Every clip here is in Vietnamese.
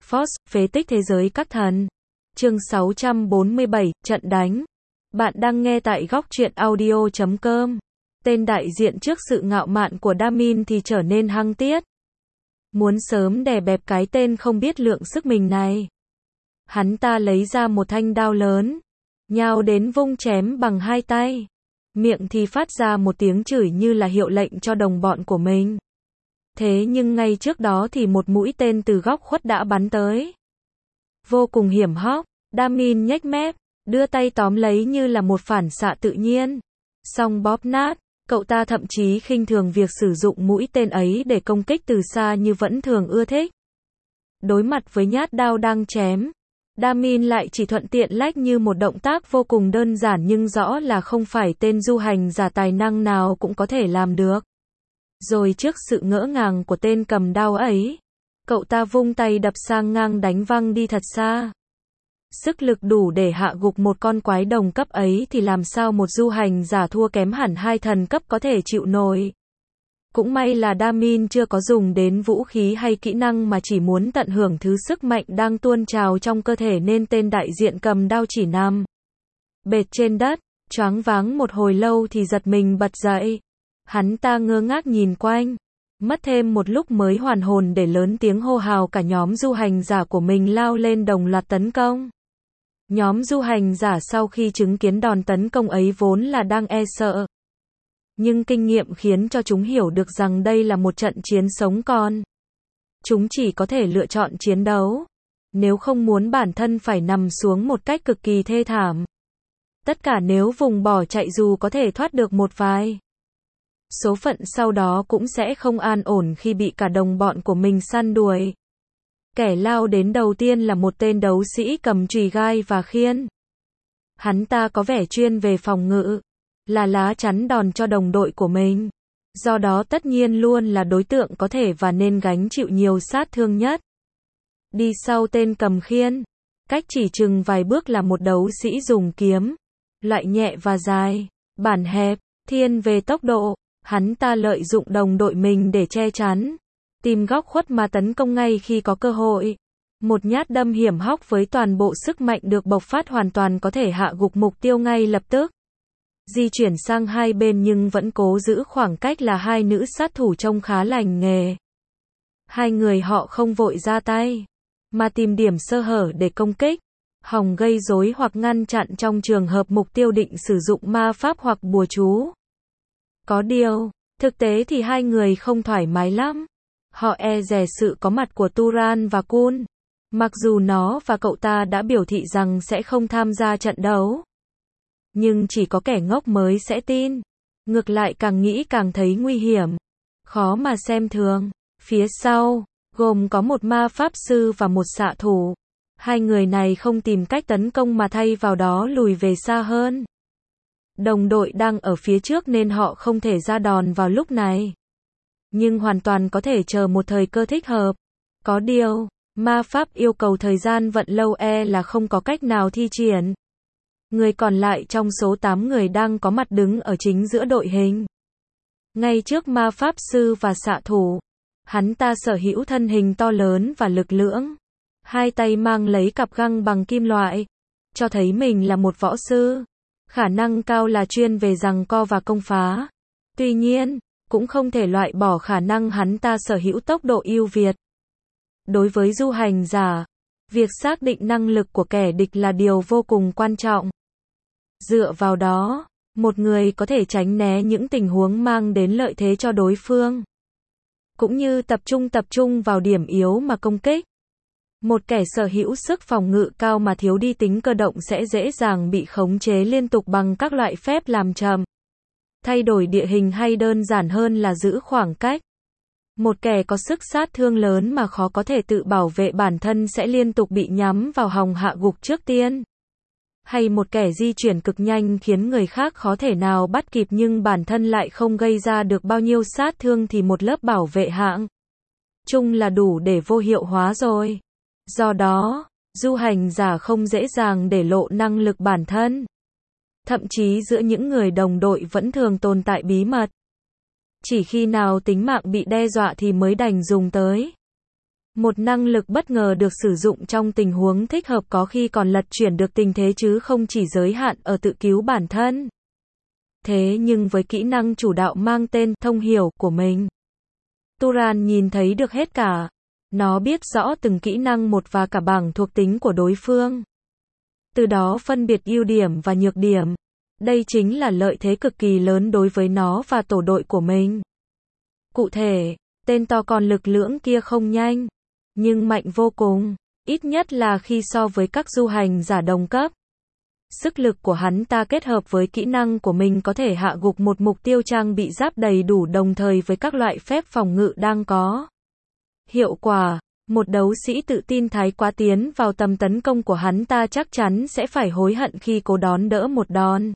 Force, phế tích thế giới các thần. Chương 647, trận đánh. Bạn đang nghe tại góc truyện audio.com. Tên đại diện trước sự ngạo mạn của Damin thì trở nên hăng tiết. Muốn sớm đè bẹp cái tên không biết lượng sức mình này. Hắn ta lấy ra một thanh đao lớn, nhào đến vung chém bằng hai tay. Miệng thì phát ra một tiếng chửi như là hiệu lệnh cho đồng bọn của mình. Thế nhưng ngay trước đó thì một mũi tên từ góc khuất đã bắn tới. Vô cùng hiểm hóc, Damin nhếch mép, đưa tay tóm lấy như là một phản xạ tự nhiên. Xong bóp nát, cậu ta thậm chí khinh thường việc sử dụng mũi tên ấy để công kích từ xa như vẫn thường ưa thích. Đối mặt với nhát đao đang chém, Damin lại chỉ thuận tiện lách như một động tác vô cùng đơn giản nhưng rõ là không phải tên du hành giả tài năng nào cũng có thể làm được. Rồi trước sự ngỡ ngàng của tên cầm đao ấy, cậu ta vung tay đập sang ngang đánh văng đi thật xa. Sức lực đủ để hạ gục một con quái đồng cấp ấy thì làm sao một du hành giả thua kém hẳn hai thần cấp có thể chịu nổi. Cũng may là Damin chưa có dùng đến vũ khí hay kỹ năng mà chỉ muốn tận hưởng thứ sức mạnh đang tuôn trào trong cơ thể nên tên đại diện cầm đao chỉ nằm bệt trên đất, choáng váng một hồi lâu thì giật mình bật dậy. Hắn ta ngơ ngác nhìn quanh, mất thêm một lúc mới hoàn hồn để lớn tiếng hô hào cả nhóm du hành giả của mình lao lên đồng loạt tấn công. Nhóm du hành giả sau khi chứng kiến đòn tấn công ấy vốn là đang e sợ. Nhưng kinh nghiệm khiến cho chúng hiểu được rằng đây là một trận chiến sống còn. Chúng chỉ có thể lựa chọn chiến đấu, nếu không muốn bản thân phải nằm xuống một cách cực kỳ thê thảm. Tất cả nếu vùng bỏ chạy dù có thể thoát được một vài. Số phận sau đó cũng sẽ không an ổn khi bị cả đồng bọn của mình săn đuổi. Kẻ lao đến đầu tiên là một tên đấu sĩ cầm chùy gai và khiên. Hắn ta có vẻ chuyên về phòng ngự, là lá chắn đòn cho đồng đội của mình. Do đó tất nhiên luôn là đối tượng có thể và nên gánh chịu nhiều sát thương nhất. Đi sau tên cầm khiên, cách chỉ chừng vài bước là một đấu sĩ dùng kiếm, loại nhẹ và dài, bản hẹp, thiên về tốc độ. Hắn ta lợi dụng đồng đội mình để che chắn, tìm góc khuất mà tấn công ngay khi có cơ hội. Một nhát đâm hiểm hóc với toàn bộ sức mạnh được bộc phát hoàn toàn có thể hạ gục mục tiêu ngay lập tức. Di chuyển sang hai bên nhưng vẫn cố giữ khoảng cách là hai nữ sát thủ trông khá lành nghề. Hai người họ không vội ra tay, mà tìm điểm sơ hở để công kích, hòng gây rối hoặc ngăn chặn trong trường hợp mục tiêu định sử dụng ma pháp hoặc bùa chú. Có điều, thực tế thì hai người không thoải mái lắm. Họ e dè sự có mặt của Turan và Kun. Mặc dù nó và cậu ta đã biểu thị rằng sẽ không tham gia trận đấu. Nhưng chỉ có kẻ ngốc mới sẽ tin. Ngược lại càng nghĩ càng thấy nguy hiểm. Khó mà xem thường. Phía sau, gồm có một ma pháp sư và một xạ thủ. Hai người này không tìm cách tấn công mà thay vào đó lùi về xa hơn. Đồng đội đang ở phía trước nên họ không thể ra đòn vào lúc này. Nhưng hoàn toàn có thể chờ một thời cơ thích hợp. Có điều, ma pháp yêu cầu thời gian vận lâu là không có cách nào thi triển. Người còn lại trong số 8 người đang có mặt đứng ở chính giữa đội hình. Ngay trước ma pháp sư và xạ thủ, hắn ta sở hữu thân hình to lớn và lực lưỡng. Hai tay mang lấy cặp găng bằng kim loại, cho thấy mình là một võ sư. Khả năng cao là chuyên về giằng co và công phá. Tuy nhiên, cũng không thể loại bỏ khả năng hắn ta sở hữu tốc độ ưu việt. Đối với du hành giả, việc xác định năng lực của kẻ địch là điều vô cùng quan trọng. Dựa vào đó, một người có thể tránh né những tình huống mang đến lợi thế cho đối phương. Cũng như tập trung vào điểm yếu mà công kích. Một kẻ sở hữu sức phòng ngự cao mà thiếu đi tính cơ động sẽ dễ dàng bị khống chế liên tục bằng các loại phép làm chậm, thay đổi địa hình hay đơn giản hơn là giữ khoảng cách. Một kẻ có sức sát thương lớn mà khó có thể tự bảo vệ bản thân sẽ liên tục bị nhắm vào hòng hạ gục trước tiên. Hay một kẻ di chuyển cực nhanh khiến người khác khó thể nào bắt kịp nhưng bản thân lại không gây ra được bao nhiêu sát thương thì một lớp bảo vệ hạng chung là đủ để vô hiệu hóa rồi. Do đó, du hành giả không dễ dàng để lộ năng lực bản thân. Thậm chí giữa những người đồng đội vẫn thường tồn tại bí mật. Chỉ khi nào tính mạng bị đe dọa thì mới đành dùng tới. Một năng lực bất ngờ được sử dụng trong tình huống thích hợp có khi còn lật chuyển được tình thế chứ không chỉ giới hạn ở tự cứu bản thân. Thế nhưng với kỹ năng chủ đạo mang tên thông hiểu của mình, Turan nhìn thấy được hết cả. Nó biết rõ từng kỹ năng một và cả bảng thuộc tính của đối phương. Từ đó phân biệt ưu điểm và nhược điểm. Đây chính là lợi thế cực kỳ lớn đối với nó và tổ đội của mình. Cụ thể, tên to con lực lưỡng kia không nhanh, nhưng mạnh vô cùng, ít nhất là khi so với các du hành giả đồng cấp. Sức lực của hắn ta kết hợp với kỹ năng của mình có thể hạ gục một mục tiêu trang bị giáp đầy đủ đồng thời với các loại phép phòng ngự đang có. Hiệu quả, một đấu sĩ tự tin thái quá tiến vào tầm tấn công của hắn ta chắc chắn sẽ phải hối hận khi cố đón đỡ một đòn.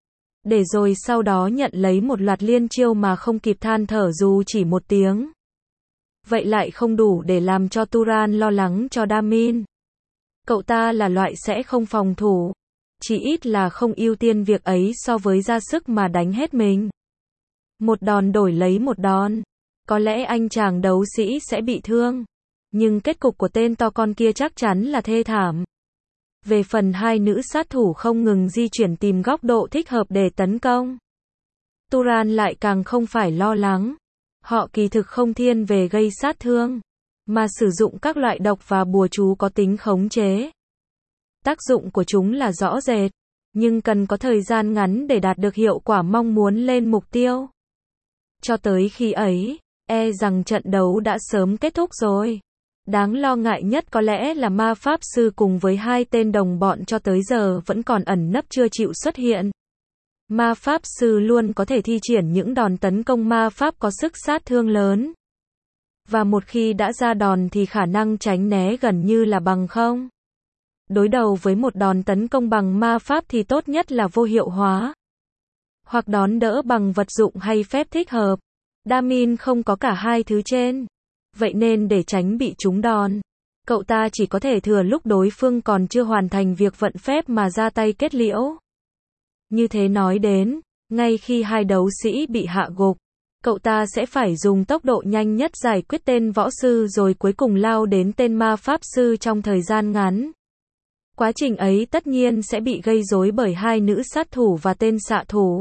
Để rồi sau đó nhận lấy một loạt liên chiêu mà không kịp than thở dù chỉ một tiếng. Vậy lại không đủ để làm cho Turan lo lắng cho Damin. Cậu ta là loại sẽ không phòng thủ. Chỉ ít là không ưu tiên việc ấy so với ra sức mà đánh hết mình. Một đòn đổi lấy một đòn. Có lẽ anh chàng đấu sĩ sẽ bị thương. Nhưng kết cục của tên to con kia chắc chắn là thê thảm. Về phần hai nữ sát thủ không ngừng di chuyển tìm góc độ thích hợp để tấn công, Turan lại càng không phải lo lắng. Họ kỳ thực không thiên về gây sát thương, mà sử dụng các loại độc và bùa chú có tính khống chế. Tác dụng của chúng là rõ rệt, nhưng cần có thời gian ngắn để đạt được hiệu quả mong muốn lên mục tiêu. Cho tới khi ấy, e rằng trận đấu đã sớm kết thúc rồi. Đáng lo ngại nhất có lẽ là ma pháp sư cùng với hai tên đồng bọn cho tới giờ vẫn còn ẩn nấp chưa chịu xuất hiện. Ma pháp sư luôn có thể thi triển những đòn tấn công ma pháp có sức sát thương lớn. Và một khi đã ra đòn thì khả năng tránh né gần như là bằng không. Đối đầu với một đòn tấn công bằng ma pháp thì tốt nhất là vô hiệu hóa. Hoặc đón đỡ bằng vật dụng hay phép thích hợp. Damin không có cả hai thứ trên. Vậy nên để tránh bị trúng đòn, cậu ta chỉ có thể thừa lúc đối phương còn chưa hoàn thành việc vận phép mà ra tay kết liễu. Như thế nói đến, ngay khi hai đấu sĩ bị hạ gục, cậu ta sẽ phải dùng tốc độ nhanh nhất giải quyết tên võ sư rồi cuối cùng lao đến tên ma pháp sư trong thời gian ngắn. Quá trình ấy tất nhiên sẽ bị gây rối bởi hai nữ sát thủ và tên xạ thủ.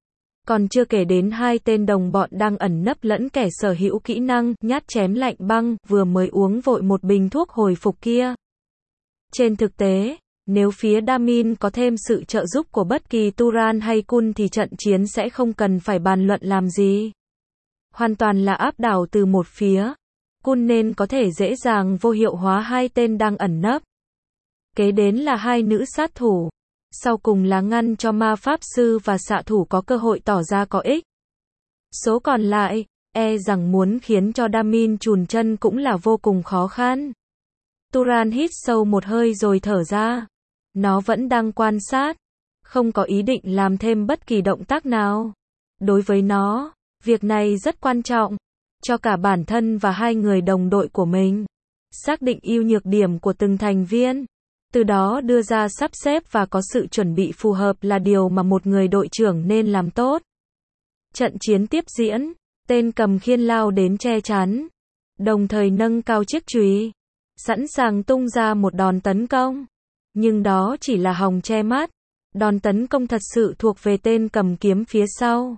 Còn chưa kể đến hai tên đồng bọn đang ẩn nấp lẫn kẻ sở hữu kỹ năng nhát chém lạnh băng vừa mới uống vội một bình thuốc hồi phục kia. Trên thực tế, nếu phía Damin có thêm sự trợ giúp của bất kỳ Turan hay Kun thì trận chiến sẽ không cần phải bàn luận làm gì. Hoàn toàn là áp đảo từ một phía. Kun nên có thể dễ dàng vô hiệu hóa hai tên đang ẩn nấp. Kế đến là hai nữ sát thủ. Sau cùng là ngăn cho ma pháp sư và xạ thủ có cơ hội tỏ ra có ích. Số còn lại, e rằng muốn khiến cho Damin chùn chân cũng là vô cùng khó khăn. Turan hít sâu một hơi rồi thở ra. Nó vẫn đang quan sát, không có ý định làm thêm bất kỳ động tác nào. Đối với nó, việc này rất quan trọng, cho cả bản thân và hai người đồng đội của mình. Xác định ưu nhược điểm của từng thành viên. Từ đó đưa ra sắp xếp và có sự chuẩn bị phù hợp là điều mà một người đội trưởng nên làm tốt. Trận chiến tiếp diễn, tên cầm khiên lao đến che chắn, đồng thời nâng cao chiếc chùy, sẵn sàng tung ra một đòn tấn công. Nhưng đó chỉ là hòng che mắt, đòn tấn công thật sự thuộc về tên cầm kiếm phía sau.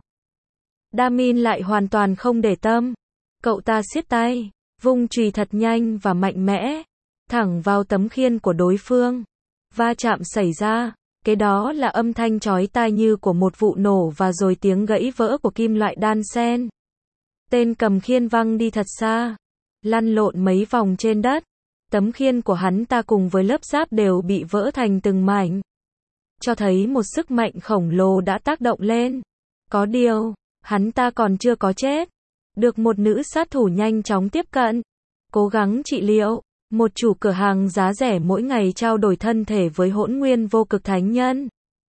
Damin lại hoàn toàn không để tâm, cậu ta siết tay, vung chùy thật nhanh và mạnh mẽ, thẳng vào tấm khiên của đối phương. Va chạm xảy ra, kế đó là âm thanh chói tai như của một vụ nổ và rồi tiếng gãy vỡ của kim loại đan xen. Tên cầm khiên văng đi thật xa, lăn lộn mấy vòng trên đất. Tấm khiên của hắn ta cùng với lớp giáp đều bị vỡ thành từng mảnh. Cho thấy một sức mạnh khổng lồ đã tác động lên. Có điều, hắn ta còn chưa có chết. Được một nữ sát thủ nhanh chóng tiếp cận, cố gắng trị liệu. Một chủ cửa hàng giá rẻ mỗi ngày trao đổi thân thể với hỗn nguyên vô cực thánh nhân.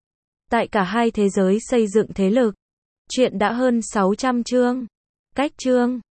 Tại cả hai thế giới xây dựng thế lực. Chuyện đã hơn 600 chương. Cách chương